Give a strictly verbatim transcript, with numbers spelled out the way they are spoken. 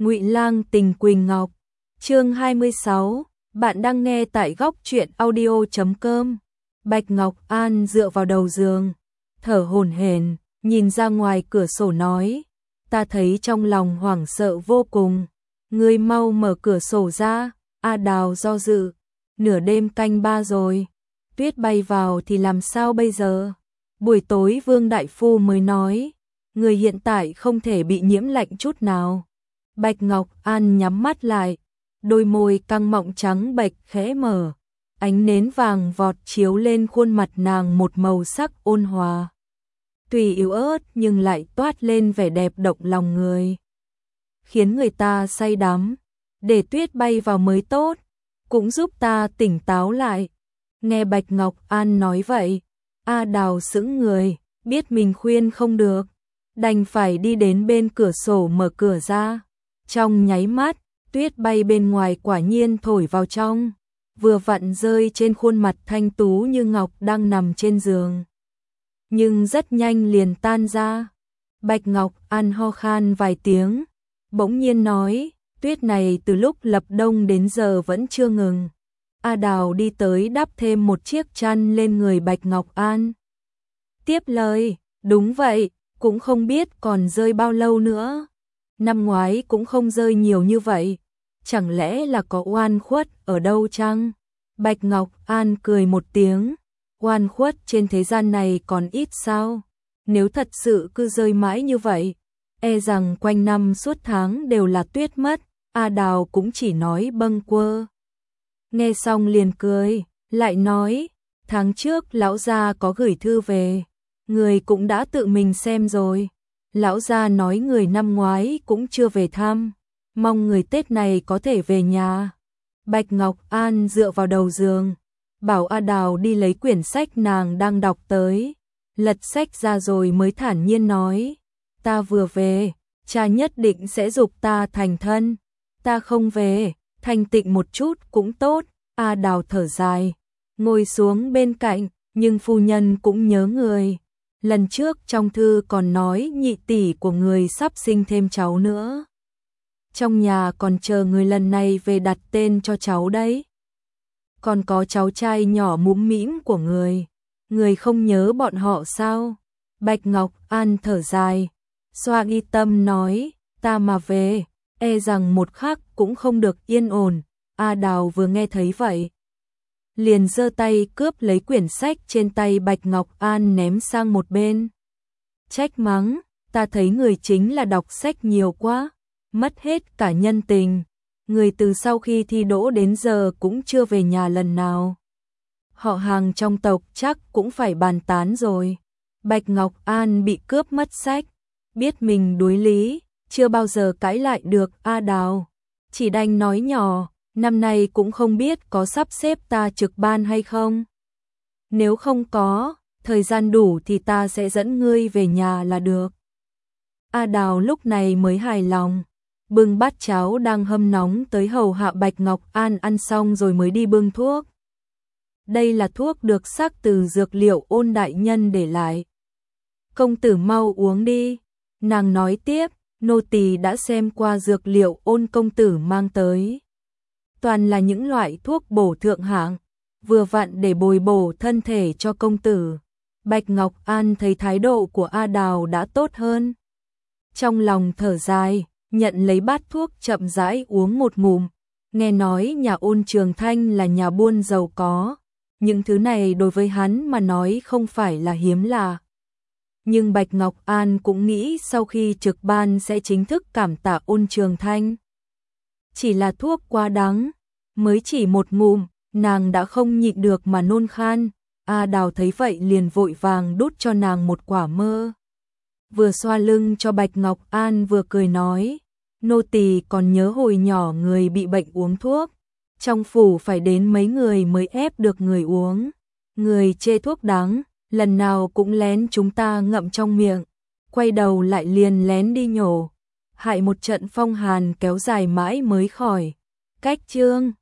Ngụy Lang tình Quỳnh Ngọc. Chương hai mươi sáu, bạn đang nghe tại góc truyện audio chấm com. Bạch Ngọc An dựa vào đầu giường, thở hổn hển, nhìn ra ngoài cửa sổ nói, ta thấy trong lòng hoảng sợ vô cùng. Ngươi mau mở cửa sổ ra. A Đào do dự, nửa đêm canh ba rồi, tuyết bay vào thì làm sao bây giờ? Buổi tối Vương Đại Phu mới nói, người hiện tại không thể bị nhiễm lạnh chút nào. Bạch Ngọc An nhắm mắt lại, đôi môi căng mọng trắng bệch khẽ mở, ánh nến vàng vọt chiếu lên khuôn mặt nàng một màu sắc ôn hòa. Tuy yếu ớt nhưng lại toát lên vẻ đẹp động lòng người, khiến người ta say đắm. Để tuyết bay vào mới tốt, cũng giúp ta tỉnh táo lại. Nghe Bạch Ngọc An nói vậy, A Đào sững người, biết mình khuyên không được, đành phải đi đến bên cửa sổ mở cửa ra. Trong nháy mắt, tuyết bay bên ngoài quả nhiên thổi vào trong, vừa vặn rơi trên khuôn mặt thanh tú như ngọc đang nằm trên giường. Nhưng rất nhanh liền tan ra. Bạch Ngọc An ho khan vài tiếng, bỗng nhiên nói, tuyết này từ lúc lập đông đến giờ vẫn chưa ngừng. A Đào đi tới đắp thêm một chiếc chăn lên người Bạch Ngọc An. Tiếp lời, đúng vậy, cũng không biết còn rơi bao lâu nữa. Năm ngoái cũng không rơi nhiều như vậy, chẳng lẽ là có oan khuất ở đâu chăng? Bạch Ngọc An cười một tiếng, oan khuất trên thế gian này còn ít sao? Nếu thật sự cứ rơi mãi như vậy, e rằng quanh năm suốt tháng đều là tuyết mất. A Đào cũng chỉ nói bâng quơ. Nghe xong liền cười, lại nói, tháng trước lão gia có gửi thư về, người cũng đã tự mình xem rồi. Lão gia nói người năm ngoái cũng chưa về thăm, mong người Tết này có thể về nhà. Bạch Ngọc An dựa vào đầu giường, bảo A Đào đi lấy quyển sách nàng đang đọc tới, lật sách ra rồi mới thản nhiên nói, ta vừa về, cha nhất định sẽ giục ta thành thân. Ta không về, thanh tịnh một chút cũng tốt. A Đào thở dài, ngồi xuống bên cạnh, nhưng phu nhân cũng nhớ người. Lần trước trong thư còn nói nhị tỷ của người sắp sinh thêm cháu nữa. Trong nhà còn chờ người lần này về đặt tên cho cháu đấy. Còn có cháu trai nhỏ mũm mĩm của người, người không nhớ bọn họ sao? Bạch Ngọc An thở dài, xoa ghi tâm nói, ta mà về, e rằng một khắc cũng không được yên ổn. A Đào vừa nghe thấy vậy, liền giơ tay cướp lấy quyển sách trên tay Bạch Ngọc An ném sang một bên. Trách mắng, ta thấy người chính là đọc sách nhiều quá, mất hết cả nhân tình. Người từ sau khi thi đỗ đến giờ cũng chưa về nhà lần nào. Họ hàng trong tộc chắc cũng phải bàn tán rồi. Bạch Ngọc An bị cướp mất sách, biết mình đuối lý, chưa bao giờ cãi lại được A Đào, chỉ đành nói nhỏ, năm nay cũng không biết có sắp xếp ta trực ban hay không. Nếu không có, thời gian đủ thì ta sẽ dẫn ngươi về nhà là được. A Đào lúc này mới hài lòng, bưng bát cháo đang hâm nóng tới hầu hạ Bạch Ngọc An ăn xong rồi mới đi bưng thuốc. Đây là thuốc được sắc từ dược liệu Ôn đại nhân để lại. Công tử mau uống đi. Nàng nói tiếp, nô tỳ đã xem qua dược liệu Ôn công tử mang tới. Toàn là những loại thuốc bổ thượng hạng, vừa vặn để bồi bổ thân thể cho công tử. Bạch Ngọc An thấy thái độ của A Đào đã tốt hơn, trong lòng thở dài, nhận lấy bát thuốc chậm rãi uống một ngụm. Nghe nói nhà Ôn Trường Thanh là nhà buôn giàu có, những thứ này đối với hắn mà nói không phải là hiếm lạ. Nhưng Bạch Ngọc An cũng nghĩ sau khi trực ban sẽ chính thức cảm tạ Ôn Trường Thanh. Chỉ là thuốc quá đắng, mới chỉ một ngụm, nàng đã không nhịn được mà nôn khan. A Đào thấy vậy liền vội vàng đút cho nàng một quả mơ. Vừa xoa lưng cho Bạch Ngọc An vừa cười nói, nô tỳ còn nhớ hồi nhỏ người bị bệnh uống thuốc, trong phủ phải đến mấy người mới ép được người uống. Người chê thuốc đắng, lần nào cũng lén chúng ta ngậm trong miệng, quay đầu lại liền lén đi nhổ, hại một trận phong hàn kéo dài mãi mới khỏi. Cách chương